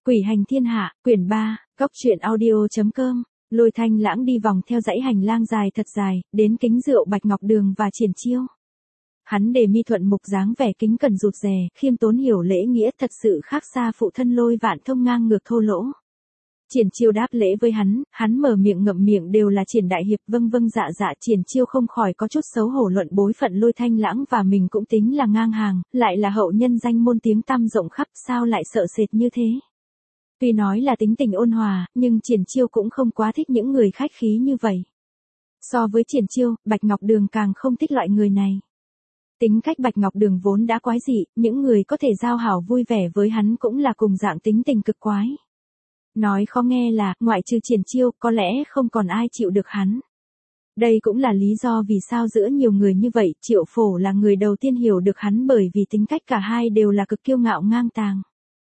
Quỷ hành thiên hạ, quyển 3, Cốc truyện audio.com. Lôi Thanh Lãng đi vòng theo dãy hành lang dài thật dài, đến kính rượu Bạch Ngọc Đường và Triển Chiêu. Hắn để mi thuận mục dáng vẻ kính cẩn rụt rè, khiêm tốn hiểu lễ nghĩa, thật sự khác xa phụ thân Lôi Vạn Thông ngang ngược thô lỗ. Triển Chiêu đáp lễ với hắn mở miệng ngậm miệng đều là Triển đại hiệp, vâng vâng dạ dạ. Triển Chiêu không khỏi có chút xấu hổ luận bối phận Lôi Thanh Lãng và mình cũng tính là ngang hàng, lại là hậu nhân danh môn tiếng tăm rộng khắp, sao lại sợ sệt như thế. Tuy nói là tính tình ôn hòa, nhưng Triển Chiêu cũng không quá thích những người khách khí như vậy. So với Triển Chiêu, Bạch Ngọc Đường càng không thích loại người này. Tính cách Bạch Ngọc Đường vốn đã quái dị, những người có thể giao hảo vui vẻ với hắn cũng là cùng dạng tính tình cực quái. Nói khó nghe là, ngoại trừ Triển Chiêu, có lẽ không còn ai chịu được hắn. Đây cũng là lý do vì sao giữa nhiều người như vậy, Triệu Phổ là người đầu tiên hiểu được hắn, bởi vì tính cách cả hai đều là cực kiêu ngạo ngang tàng.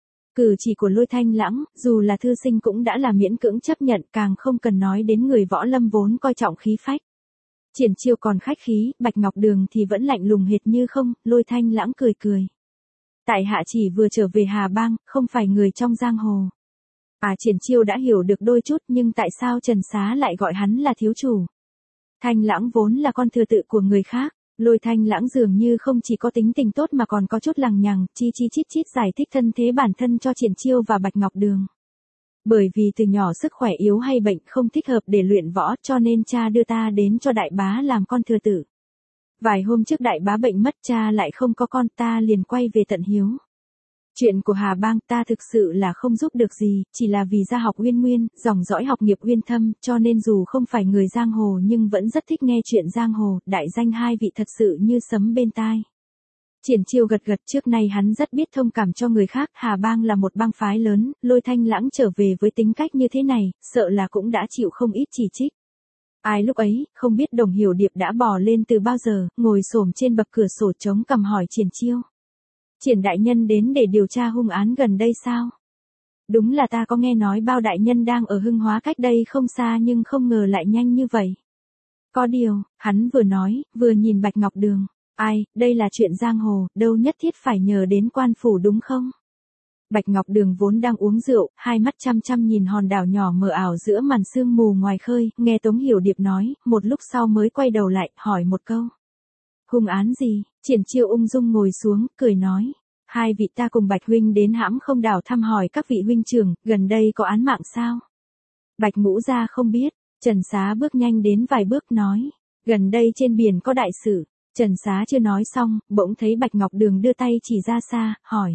Cử chỉ của Lôi Thanh Lãng, dù là thư sinh cũng đã là miễn cưỡng chấp nhận, càng không cần nói đến người võ lâm vốn coi trọng khí phách. Triển Chiêu còn khách khí, Bạch Ngọc Đường thì vẫn lạnh lùng hệt như không. Lôi Thanh Lãng cười cười. Tại hạ chỉ vừa trở về Hà Bang, không phải người trong giang hồ. Triển Chiêu đã hiểu được đôi chút, nhưng tại sao Trần Xá lại gọi hắn là thiếu chủ? Thanh Lãng vốn là con thừa tự của người khác. Lôi Thanh Lãng dường như không chỉ có tính tình tốt mà còn có chút lằng nhằng, chi chít chít giải thích thân thế bản thân cho Triển Chiêu và Bạch Ngọc Đường. Bởi vì từ nhỏ sức khỏe yếu hay bệnh, không thích hợp để luyện võ, cho nên cha đưa ta đến cho đại bá làm con thừa tử. Vài hôm trước đại bá bệnh mất, cha lại không có con, ta liền quay về tận hiếu. Chuyện của Hà Bang ta thực sự là không giúp được gì, chỉ là vì gia học uyên nguyên, dòng dõi học nghiệp uyên thâm, cho nên dù không phải người giang hồ nhưng vẫn rất thích nghe chuyện giang hồ, đại danh hai vị thật sự như sấm bên tai. Triển Chiêu gật gật, trước nay hắn rất biết thông cảm cho người khác, Hà Bang là một bang phái lớn, Lôi Thanh Lãng trở về với tính cách như thế này, sợ là cũng đã chịu không ít chỉ trích. Ai lúc ấy, không biết Đồng Hiểu Điệp đã bò lên từ bao giờ, ngồi xổm trên bậc cửa sổ chống cằm hỏi Triển Chiêu. Triển đại nhân đến để điều tra hung án gần đây sao? Đúng là ta có nghe nói bao đại nhân đang ở Hưng Hóa cách đây không xa, nhưng không ngờ lại nhanh như vậy. Có điều, hắn vừa nói, vừa nhìn Bạch Ngọc Đường. Ai, đây là chuyện giang hồ, đâu nhất thiết phải nhờ đến quan phủ đúng không? Bạch Ngọc Đường vốn đang uống rượu, hai mắt chăm chăm nhìn hòn đảo nhỏ mờ ảo giữa màn sương mù ngoài khơi, nghe Tống Hiểu Điệp nói, một lúc sau mới quay đầu lại, hỏi một câu. Hung án gì? Triển Chiêu ung dung ngồi xuống, cười nói. Hai vị ta cùng Bạch huynh đến Hãm Không đảo thăm hỏi các vị huynh trưởng, gần đây có án mạng sao? Bạch Ngũ gia không biết. Trần Xá bước nhanh đến vài bước nói. Gần đây trên biển có đại sự. Trần Xá chưa nói xong, bỗng thấy Bạch Ngọc Đường đưa tay chỉ ra xa, hỏi.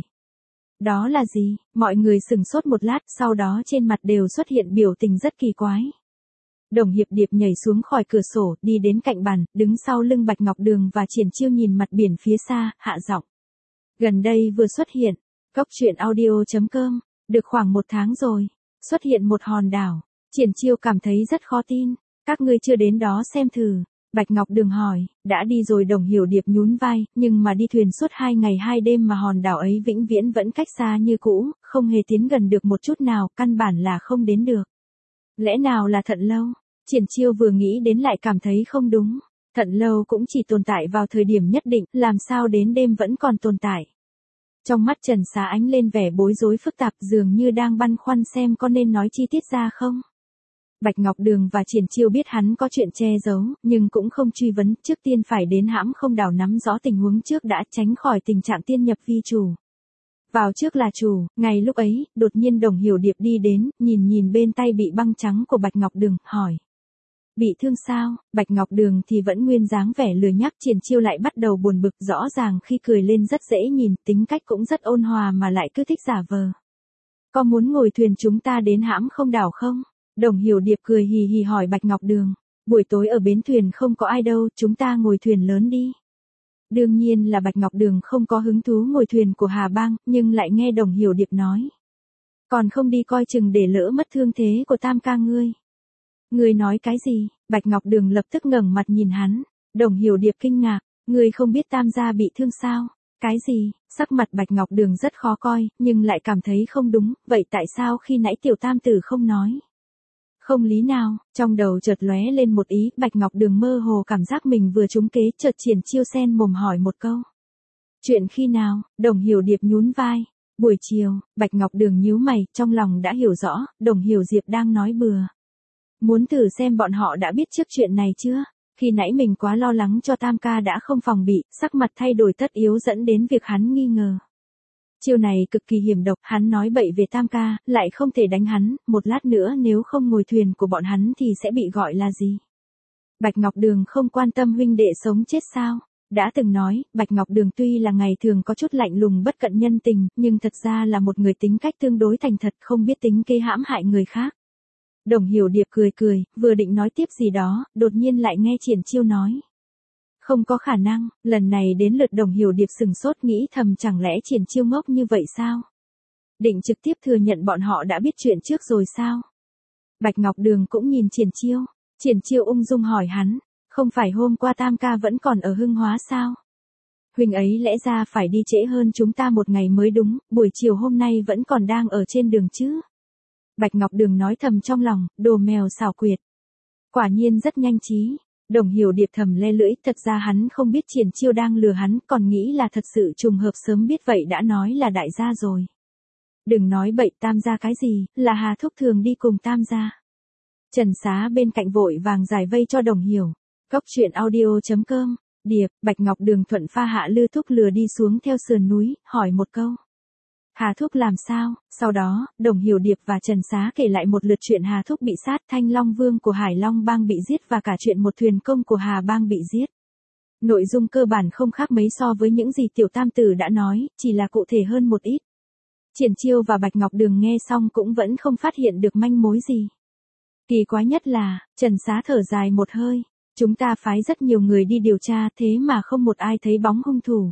Đó là gì? Mọi người sửng sốt một lát, sau đó trên mặt đều xuất hiện biểu tình rất kỳ quái. Đồng Hiệp Điệp nhảy xuống khỏi cửa sổ, đi đến cạnh bàn, đứng sau lưng Bạch Ngọc Đường và Triển Chiêu nhìn mặt biển phía xa, hạ giọng. Gần đây vừa xuất hiện, Cốc truyện audio.com, được khoảng 1 tháng rồi, xuất hiện một hòn đảo. Triển Chiêu cảm thấy rất khó tin. Các ngươi chưa đến đó xem thử. Bạch Ngọc Đường hỏi, đã đi rồi. Đồng Hiểu Điệp nhún vai, nhưng mà đi thuyền suốt 2 ngày 2 đêm mà hòn đảo ấy vĩnh viễn vẫn cách xa như cũ, không hề tiến gần được một chút nào, căn bản là không đến được. Lẽ nào là Thận Lâu? Triển Chiêu vừa nghĩ đến lại cảm thấy không đúng. Thận Lâu cũng chỉ tồn tại vào thời điểm nhất định, làm sao đến đêm vẫn còn tồn tại. Trong mắt Trần Xá ánh lên vẻ bối rối phức tạp, dường như đang băn khoăn xem có nên nói chi tiết ra không. Bạch Ngọc Đường và Triển Chiêu biết hắn có chuyện che giấu, nhưng cũng không truy vấn, trước tiên phải đến Hãm Không đảo nắm rõ tình huống trước đã, tránh khỏi tình trạng tiên nhập vi chủ. Vào trước là chủ, ngay lúc ấy, đột nhiên Đồng Hiểu Điệp đi đến, nhìn bên tay bị băng trắng của Bạch Ngọc Đường, hỏi. Bị thương sao? Bạch Ngọc Đường thì vẫn nguyên dáng vẻ lười nhác. Triển Chiêu lại bắt đầu buồn bực, rõ ràng khi cười lên rất dễ nhìn, tính cách cũng rất ôn hòa mà lại cứ thích giả vờ. Có muốn ngồi thuyền chúng ta đến Hãm Không đảo không? Đồng Hiểu Điệp cười hì hì hỏi Bạch Ngọc Đường. Buổi tối ở bến thuyền không có ai đâu, chúng ta ngồi thuyền lớn đi. Đương nhiên là Bạch Ngọc Đường không có hứng thú ngồi thuyền của Hà Bang, nhưng lại nghe Đồng Hiểu Điệp nói. Còn không đi coi chừng để lỡ mất thương thế của tam ca ngươi. Ngươi nói cái gì? Bạch Ngọc Đường lập tức ngẩng mặt nhìn hắn. Đồng Hiểu Điệp kinh ngạc. Ngươi không biết tam gia bị thương sao? Cái gì? Sắc mặt Bạch Ngọc Đường rất khó coi, nhưng lại cảm thấy không đúng. Vậy tại sao khi nãy tiểu tam tử không nói? Không lý nào, trong đầu chợt lóe lên một ý, Bạch Ngọc Đường mơ hồ cảm giác mình vừa trúng kế, chợt Triển Chiêu sen mồm hỏi một câu. Chuyện khi nào? Đồng Hiểu Điệp nhún vai. Buổi chiều, Bạch Ngọc Đường nhíu mày, trong lòng đã hiểu rõ, Đồng Hiểu Diệp đang nói bừa. Muốn thử xem bọn họ đã biết trước chuyện này chưa? Khi nãy mình quá lo lắng cho Tam ca đã không phòng bị, sắc mặt thay đổi tất yếu dẫn đến việc hắn nghi ngờ. Chiêu này cực kỳ hiểm độc, hắn nói bậy về Tam ca, lại không thể đánh hắn, một lát nữa nếu không ngồi thuyền của bọn hắn thì sẽ bị gọi là gì? Bạch Ngọc Đường không quan tâm huynh đệ sống chết sao? Đã từng nói, Bạch Ngọc Đường tuy là ngày thường có chút lạnh lùng bất cận nhân tình, nhưng thật ra là một người tính cách tương đối thành thật, không biết tính kế hãm hại người khác. Đồng Hiểu Điệp cười cười, vừa định nói tiếp gì đó, đột nhiên lại nghe Triển Chiêu nói. Không có khả năng, lần này đến lượt Đồng Hiểu Điệp sừng sốt nghĩ thầm chẳng lẽ Triển Chiêu ngốc như vậy sao? Định trực tiếp thừa nhận bọn họ đã biết chuyện trước rồi sao? Bạch Ngọc Đường cũng nhìn Triển Chiêu ung dung hỏi hắn, không phải hôm qua Tam ca vẫn còn ở Hưng Hóa sao? Huynh ấy lẽ ra phải đi trễ hơn chúng ta một ngày mới đúng, buổi chiều hôm nay vẫn còn đang ở trên đường chứ? Bạch Ngọc Đường nói thầm trong lòng, đồ mèo xảo quyệt. Quả nhiên rất nhanh trí. Đồng Hiểu Điệp thầm le lưỡi, thật ra hắn không biết Triển Chiêu đang lừa hắn, còn nghĩ là thật sự trùng hợp sớm biết vậy đã nói là đại gia rồi. Đừng nói bậy, Tam gia cái gì, là Hà Thúc thường đi cùng Tam gia. Trần Xá bên cạnh vội vàng giải vây cho Đồng Hiểu. Cốc truyện audio.com, Điệp, Bạch Ngọc Đường thuận pha hạ Lư Thúc lừa đi xuống theo sườn núi, hỏi một câu. Hà Thúc làm sao? Sau đó, Đồng Hiểu Điệp và Trần Xá kể lại một lượt chuyện Hà Thúc bị sát, Thanh Long Vương của Hải Long Bang bị giết và cả chuyện một thuyền công của Hà Bang bị giết. Nội dung cơ bản không khác mấy so với những gì Tiểu Tam Tử đã nói, chỉ là cụ thể hơn một ít. Triển Chiêu và Bạch Ngọc Đường nghe xong cũng vẫn không phát hiện được manh mối gì. Kỳ quái nhất là, Trần Xá thở dài một hơi. Chúng ta phái rất nhiều người đi điều tra thế mà không một ai thấy bóng hung thủ.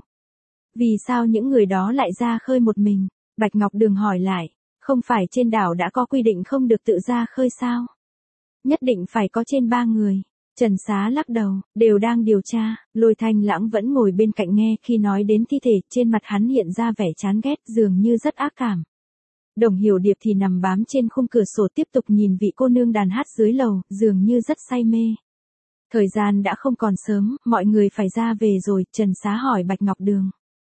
Vì sao những người đó lại ra khơi một mình? Bạch Ngọc Đường hỏi lại, không phải trên đảo đã có quy định không được tự ra khơi sao? Nhất định phải có trên 3 người. Trần Xá lắc đầu, đều đang điều tra. Lôi Thanh Lãng vẫn ngồi bên cạnh nghe, khi nói đến thi thể, trên mặt hắn hiện ra vẻ chán ghét, dường như rất ác cảm. Đồng Hiểu Điệp thì nằm bám trên khung cửa sổ tiếp tục nhìn vị cô nương đàn hát dưới lầu, dường như rất say mê. Thời gian đã không còn sớm, mọi người phải ra về rồi, Trần Xá hỏi Bạch Ngọc Đường.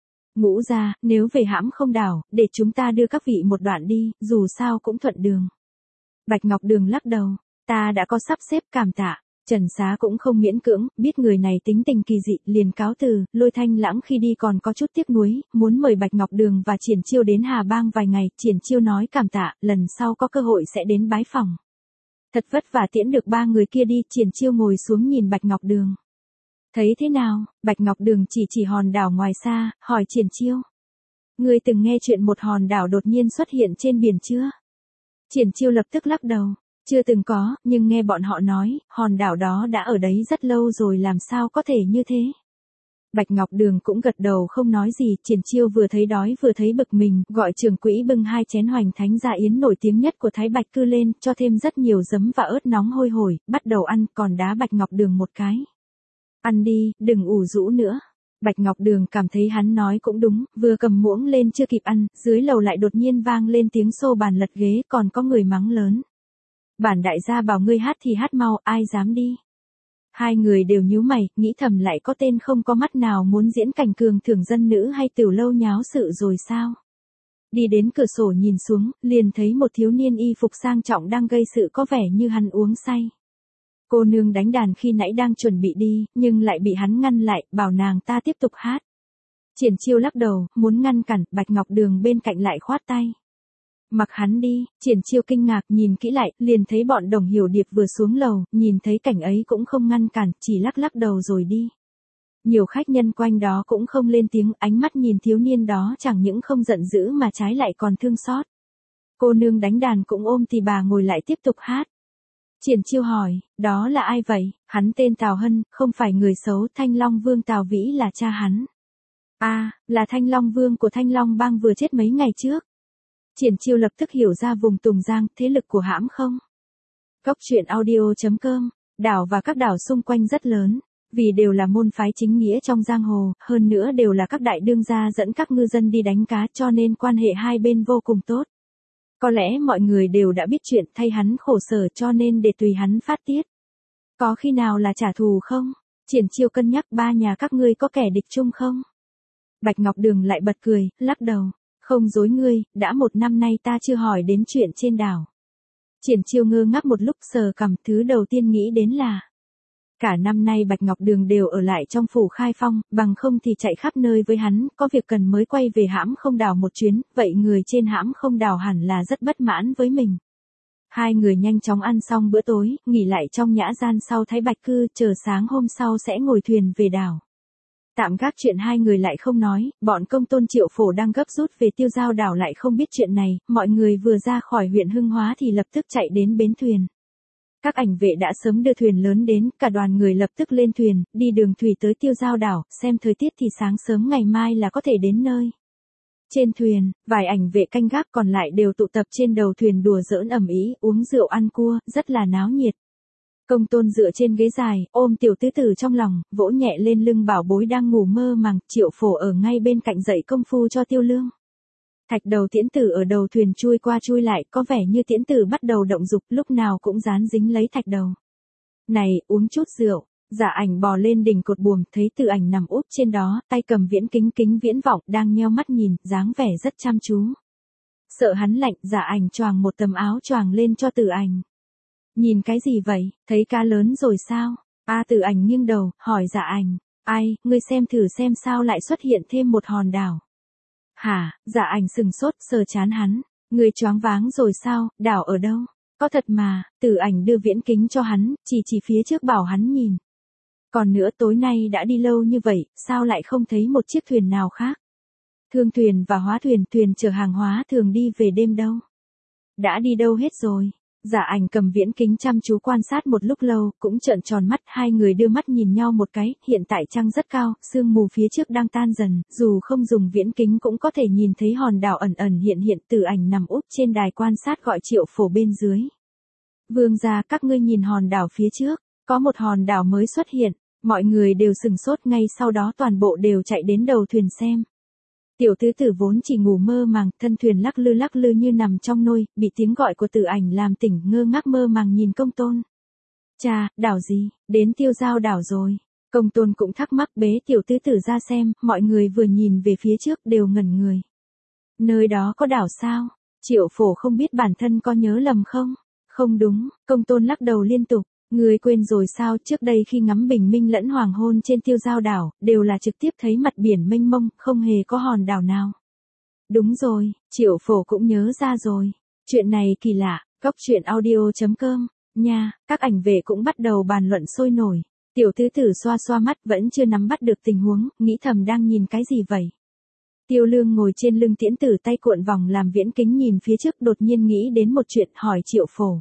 Ngũ gia, nếu về hãm không đảo, để chúng ta đưa các vị một đoạn đi, dù sao cũng thuận đường. Bạch Ngọc Đường lắc đầu, ta đã có sắp xếp, cảm tạ. Trần Xá cũng không miễn cưỡng, biết người này tính tình kỳ dị, liền cáo từ. Lôi Thanh Lãng khi đi còn có chút tiếc nuối, muốn mời Bạch Ngọc Đường và Triển Chiêu đến Hà Bang vài ngày. Triển Chiêu nói cảm tạ, lần sau có cơ hội sẽ đến bái phỏng. Thật vất vả tiễn được 3 người kia đi, Triển Chiêu ngồi xuống nhìn Bạch Ngọc Đường. Thấy thế nào? Bạch Ngọc Đường chỉ hòn đảo ngoài xa, hỏi Triển Chiêu. Ngươi từng nghe chuyện một hòn đảo đột nhiên xuất hiện trên biển chưa? Triển Chiêu lập tức lắc đầu. Chưa từng có, nhưng nghe bọn họ nói, hòn đảo đó đã ở đấy rất lâu rồi, làm sao có thể như thế? Bạch Ngọc Đường cũng gật đầu không nói gì. Triển Chiêu vừa thấy đói vừa thấy bực mình, gọi trưởng quỹ bưng 2 chén hoành thánh dạ yến nổi tiếng nhất của Thái Bạch Cư lên, cho thêm rất nhiều giấm và ớt nóng hôi hổi, bắt đầu ăn, còn đá Bạch Ngọc Đường một cái. Ăn đi, đừng ủ rũ nữa. Bạch Ngọc Đường cảm thấy hắn nói cũng đúng, vừa cầm muỗng lên chưa kịp ăn, dưới lầu lại đột nhiên vang lên tiếng xô bàn lật ghế, còn có người mắng lớn. Bản đại gia bảo ngươi hát thì hát mau, ai dám đi. 2 người đều nhíu mày, nghĩ thầm lại có tên không có mắt nào muốn diễn cảnh cường thưởng dân nữ hay tiểu lâu nháo sự rồi sao. Đi đến cửa sổ nhìn xuống, liền thấy một thiếu niên y phục sang trọng đang gây sự, có vẻ như hắn uống say. Cô nương đánh đàn khi nãy đang chuẩn bị đi, nhưng lại bị hắn ngăn lại, bảo nàng ta tiếp tục hát. Triển Chiêu lắc đầu, muốn ngăn cản, Bạch Ngọc Đường bên cạnh lại khoát tay. Mặc hắn đi. Triển Chiêu kinh ngạc nhìn kỹ lại, liền thấy bọn Đồng Hiểu Điệp vừa xuống lầu, nhìn thấy cảnh ấy cũng không ngăn cản, chỉ lắc đầu rồi đi. Nhiều khách nhân quanh đó cũng không lên tiếng, ánh mắt nhìn thiếu niên đó chẳng những không giận dữ mà trái lại còn thương xót. Cô nương đánh đàn cũng ôm tì bà ngồi lại tiếp tục hát. Triển Chiêu hỏi, đó là ai vậy? Hắn tên Tào Hân, không phải người xấu, Thanh Long Vương Tào Vĩ là cha hắn. Là Thanh Long Vương của Thanh Long Bang vừa chết mấy ngày trước. Triển Chiêu lập tức hiểu ra vùng Tùng Giang, thế lực của hãm không? Cốc truyện audio.com, đảo và các đảo xung quanh rất lớn, vì đều là môn phái chính nghĩa trong giang hồ, hơn nữa đều là các đại đương gia dẫn các ngư dân đi đánh cá, cho nên quan hệ hai bên vô cùng tốt. Có lẽ mọi người đều đã biết chuyện, thay hắn khổ sở, cho nên để tùy hắn phát tiết. Có khi nào là trả thù không? Triển Chiêu cân nhắc, 3 nhà các ngươi có kẻ địch chung không? Bạch Ngọc Đường lại bật cười, lắc đầu. Không dối ngươi, đã 1 năm nay ta chưa hỏi đến chuyện trên đảo. Triển Chiêu ngơ ngác một lúc sờ cằm, thứ đầu tiên nghĩ đến là cả năm nay Bạch Ngọc Đường đều ở lại trong phủ Khai Phong, bằng không thì chạy khắp nơi với hắn, có việc cần mới quay về Hãm Không Đảo một chuyến, vậy người trên Hãm Không Đảo hẳn là rất bất mãn với mình. Hai người nhanh chóng ăn xong bữa tối, nghỉ lại trong nhã gian sau Thái Bạch Cư, chờ sáng hôm sau sẽ ngồi thuyền về đảo. Tạm gác chuyện hai người lại không nói, bọn Công Tôn Triệu Phổ đang gấp rút về Tiêu Giao đảo lại không biết chuyện này, mọi người vừa ra khỏi huyện Hưng Hóa thì lập tức chạy đến bến thuyền. Các ảnh vệ đã sớm đưa thuyền lớn đến, cả đoàn người lập tức lên thuyền, đi đường thủy tới Tiêu Giao đảo, xem thời tiết thì sáng sớm ngày mai là có thể đến nơi. Trên thuyền, vài ảnh vệ canh gác còn lại đều tụ tập trên đầu thuyền đùa giỡn ầm ĩ, uống rượu ăn cua, rất là náo nhiệt. Công Tôn dựa trên ghế dài, ôm tiểu tứ tử trong lòng, vỗ nhẹ lên lưng bảo bối đang ngủ mơ màng, Triệu Phổ ở ngay bên cạnh dạy công phu cho Tiêu Lương. Thạch Đầu Tiễn Tử ở đầu thuyền chui qua chui lại, có vẻ như Tiễn Tử bắt đầu động dục, lúc nào cũng dán dính lấy Thạch Đầu. Này, uống chút rượu. Giả Ảnh bò lên đỉnh cột buồm, thấy Từ Ảnh nằm úp trên đó, tay cầm viễn kính viễn vọng, đang nheo mắt nhìn, dáng vẻ rất chăm chú. Sợ hắn lạnh, Giả Ảnh choàng một tấm áo choàng lên cho Từ Ảnh. Nhìn cái gì vậy, thấy cá lớn rồi sao? Từ Ảnh nghiêng đầu, hỏi Giả Ảnh, ai, ngươi xem thử xem sao lại xuất hiện thêm một hòn đảo. Hả, Giả Ảnh sừng sốt, sờ chán hắn, ngươi choáng váng rồi sao, đảo ở đâu? Có thật mà, Từ Ảnh đưa viễn kính cho hắn, chỉ phía trước bảo hắn nhìn. Còn nữa tối nay đã đi lâu như vậy, sao lại không thấy một chiếc thuyền nào khác? Thương thuyền và hóa thuyền, thuyền chở hàng hóa thường đi về đêm đâu? Đã đi đâu hết rồi? Giả Ảnh cầm viễn kính chăm chú quan sát một lúc lâu, cũng trợn tròn mắt, hai người đưa mắt nhìn nhau một cái, hiện tại trăng rất cao, sương mù phía trước đang tan dần, dù không dùng viễn kính cũng có thể nhìn thấy hòn đảo ẩn ẩn hiện hiện. Từ Ảnh nằm úp trên đài quan sát gọi Triệu Phổ bên dưới. Vương gia, các ngươi nhìn hòn đảo phía trước, có một hòn đảo mới xuất hiện. Mọi người đều sừng sốt, ngay sau đó toàn bộ đều chạy đến đầu thuyền xem. Tiểu tứ tử vốn chỉ ngủ mơ màng, thân thuyền lắc lư như nằm trong nôi, bị tiếng gọi của Từ Ảnh làm tỉnh, ngơ ngác mơ màng nhìn Công Tôn. Cha, đảo gì, đến Tiêu Giao đảo rồi. Công Tôn cũng thắc mắc, bế tiểu tứ tử ra xem, mọi người vừa nhìn về phía trước đều ngẩn người. Nơi đó có đảo sao? Triệu Phổ không biết bản thân có nhớ lầm không? Không đúng, Công Tôn lắc đầu liên tục. Ngươi quên rồi sao, trước đây khi ngắm bình minh lẫn hoàng hôn trên Tiêu Giao đảo, đều là trực tiếp thấy mặt biển mênh mông, không hề có hòn đảo nào. Đúng rồi, Triệu Phổ cũng nhớ ra rồi. Chuyện này kỳ lạ, goctruyện.audio.com, nha, các ảnh vệ cũng bắt đầu bàn luận sôi nổi. Tiểu tứ tử xoa xoa mắt vẫn chưa nắm bắt được tình huống, nghĩ thầm đang nhìn cái gì vậy. Tiêu Lương ngồi trên lưng Tiễn Tử tay cuộn vòng làm viễn kính nhìn phía trước, đột nhiên nghĩ đến một chuyện, hỏi Triệu Phổ.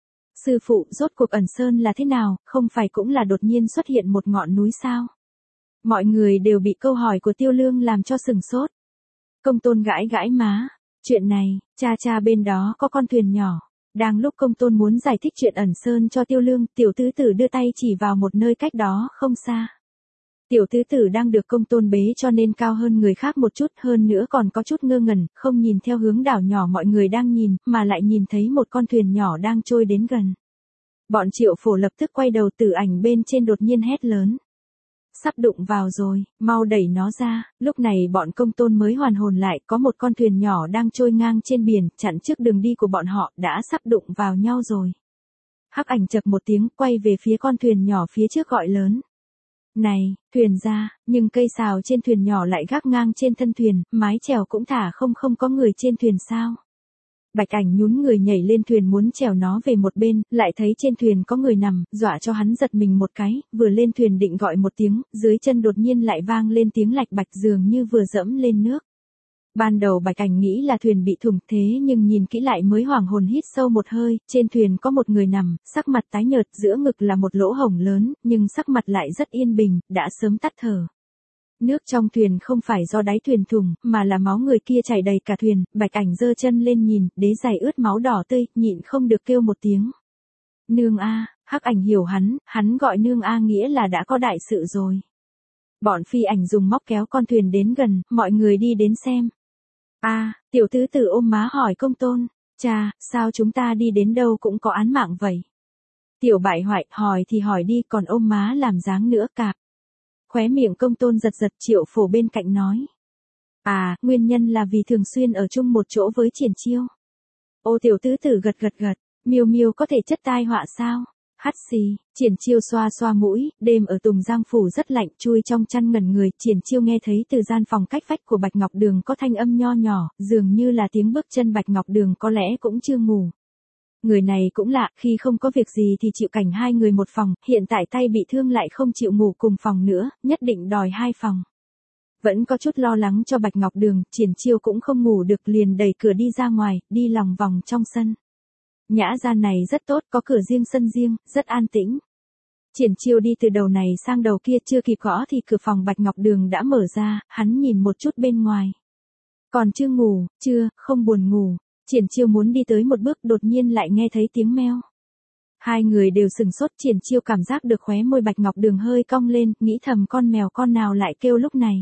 Sư phụ, rốt cuộc Ẩn Sơn là thế nào, không phải cũng là đột nhiên xuất hiện một ngọn núi sao? Mọi người đều bị câu hỏi của Tiêu Lương làm cho sừng sốt. Công Tôn gãi gãi má. Chuyện này, cha bên đó có con thuyền nhỏ. Đang lúc Công Tôn muốn giải thích chuyện Ẩn Sơn cho Tiêu Lương, tiểu tứ tử đưa tay chỉ vào một nơi cách đó không xa. Tiểu tứ tử đang được Công Tôn bế cho nên cao hơn người khác một chút, hơn nữa còn có chút ngơ ngẩn, không nhìn theo hướng đảo nhỏ mọi người đang nhìn, mà lại nhìn thấy một con thuyền nhỏ đang trôi đến gần. Bọn Triệu Phổ lập tức quay đầu, Từ Ảnh bên trên đột nhiên hét lớn. Sắp đụng vào rồi, mau đẩy nó ra. Lúc này bọn Công Tôn mới hoàn hồn lại, có một con thuyền nhỏ đang trôi ngang trên biển, chặn trước đường đi của bọn họ, đã sắp đụng vào nhau rồi. Hắc Ảnh chậc một tiếng, quay về phía con thuyền nhỏ phía trước gọi lớn. Này, thuyền ra, nhưng cây sào trên thuyền nhỏ lại gác ngang trên thân thuyền, mái chèo cũng thả không có người trên thuyền sao. Bạch Ảnh nhún người nhảy lên thuyền muốn chèo nó về một bên, lại thấy trên thuyền có người nằm, dọa cho hắn giật mình một cái, vừa lên thuyền định gọi một tiếng, dưới chân đột nhiên lại vang lên tiếng lạch bạch dường như vừa dẫm lên nước. Ban đầu Bạch Ảnh nghĩ là thuyền bị thủng, thế nhưng nhìn kỹ lại mới hoảng hồn hít sâu một hơi, trên thuyền có một người nằm, sắc mặt tái nhợt, giữa ngực là một lỗ hổng lớn, nhưng sắc mặt lại rất yên bình, đã sớm tắt thở. Nước trong thuyền không phải do đáy thuyền thủng, mà là máu người kia chảy đầy cả thuyền. Bạch Ảnh giơ chân lên nhìn, đế giày ướt máu đỏ tươi, nhịn không được kêu một tiếng. Nương a. Hắc Ảnh hiểu hắn gọi nương a nghĩa là đã có đại sự rồi. Bọn Phi Ảnh dùng móc kéo con thuyền đến gần, mọi người đi đến xem. Tiểu tứ tử ôm má hỏi Công Tôn, cha, sao chúng ta đi đến đâu cũng có án mạng vậy? Tiểu bại hoại, hỏi thì hỏi đi, còn ôm má làm dáng nữa cạp. Khóe miệng Công Tôn giật, Triệu Phổ bên cạnh nói. À, nguyên nhân là vì thường xuyên ở chung một chỗ với Triển Chiêu. Ô tiểu tứ tử gật gật gật, Miêu Miêu có thể chất tai họa sao? Hắt xì, Triển Chiêu xoa xoa mũi, đêm ở Tùng Giang phủ rất lạnh, chui trong chăn ngẩn người, Triển Chiêu nghe thấy từ gian phòng cách vách của Bạch Ngọc Đường có thanh âm nho nhỏ, dường như là tiếng bước chân Bạch Ngọc Đường có lẽ cũng chưa ngủ. Người này cũng lạ, khi không có việc gì thì chịu cảnh hai người một phòng, hiện tại tay bị thương lại không chịu ngủ cùng phòng nữa, nhất định đòi hai phòng. Vẫn có chút lo lắng cho Bạch Ngọc Đường, Triển Chiêu cũng không ngủ được liền đẩy cửa đi ra ngoài, đi lòng vòng trong sân. Nhã gian này rất tốt, có cửa riêng sân riêng, rất an tĩnh. Triển Chiêu đi từ đầu này sang đầu kia chưa kịp gõ thì cửa phòng Bạch Ngọc Đường đã mở ra, hắn nhìn một chút bên ngoài. Còn chưa ngủ, chưa, không buồn ngủ. Triển Chiêu muốn đi tới một bước đột nhiên lại nghe thấy tiếng meo. Hai người đều sừng sốt, Triển Chiêu cảm giác được khóe môi Bạch Ngọc Đường hơi cong lên, nghĩ thầm con mèo con nào lại kêu lúc này.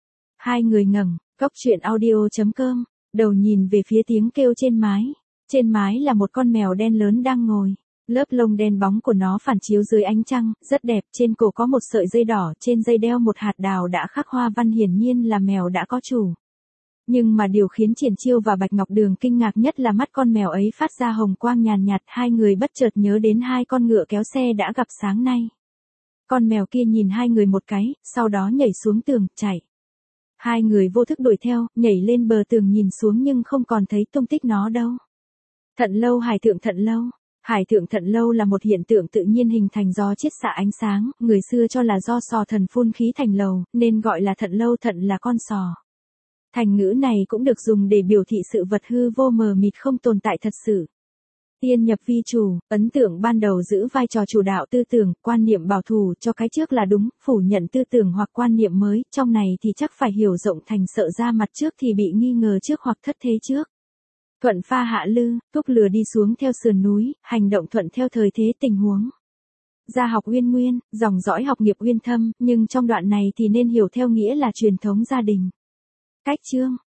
Hai người ngẩng, coctruyện.audio.com, đầu nhìn về phía tiếng kêu trên mái. Trên mái là một con mèo đen lớn đang ngồi. Lớp lông đen bóng của nó phản chiếu dưới ánh trăng, rất đẹp, trên cổ có một sợi dây đỏ, trên dây đeo một hạt đào đã khắc hoa văn, hiển nhiên là mèo đã có chủ. Nhưng mà điều khiến Triển Chiêu và Bạch Ngọc Đường kinh ngạc nhất là mắt con mèo ấy phát ra hồng quang nhàn nhạt, hai người bất chợt nhớ đến hai con ngựa kéo xe đã gặp sáng nay. Con mèo kia nhìn hai người một cái, sau đó nhảy xuống tường, chạy. Hai người vô thức đuổi theo, nhảy lên bờ tường nhìn xuống nhưng không còn thấy tung tích nó đâu. Thận lâu hải thượng thận lâu. Hải thượng thận lâu là một hiện tượng tự nhiên hình thành do chiết xạ ánh sáng, người xưa cho là do sò thần phun khí thành lầu, nên gọi là thận lâu, thận là con sò. Thành ngữ này cũng được dùng để biểu thị sự vật hư vô mờ mịt không tồn tại thật sự. Tiên nhập vi chủ, ấn tượng ban đầu giữ vai trò chủ đạo tư tưởng, quan niệm bảo thủ cho cái trước là đúng, phủ nhận tư tưởng hoặc quan niệm mới, trong này thì chắc phải hiểu rộng thành sợ ra mặt trước thì bị nghi ngờ trước hoặc thất thế trước. Thuận pha hạ lư, thúc lừa đi xuống theo sườn núi, hành động thuận theo thời thế tình huống. Gia học uyên nguyên, dòng dõi học nghiệp uyên thâm, nhưng trong đoạn này thì nên hiểu theo nghĩa là truyền thống gia đình. Cách chương,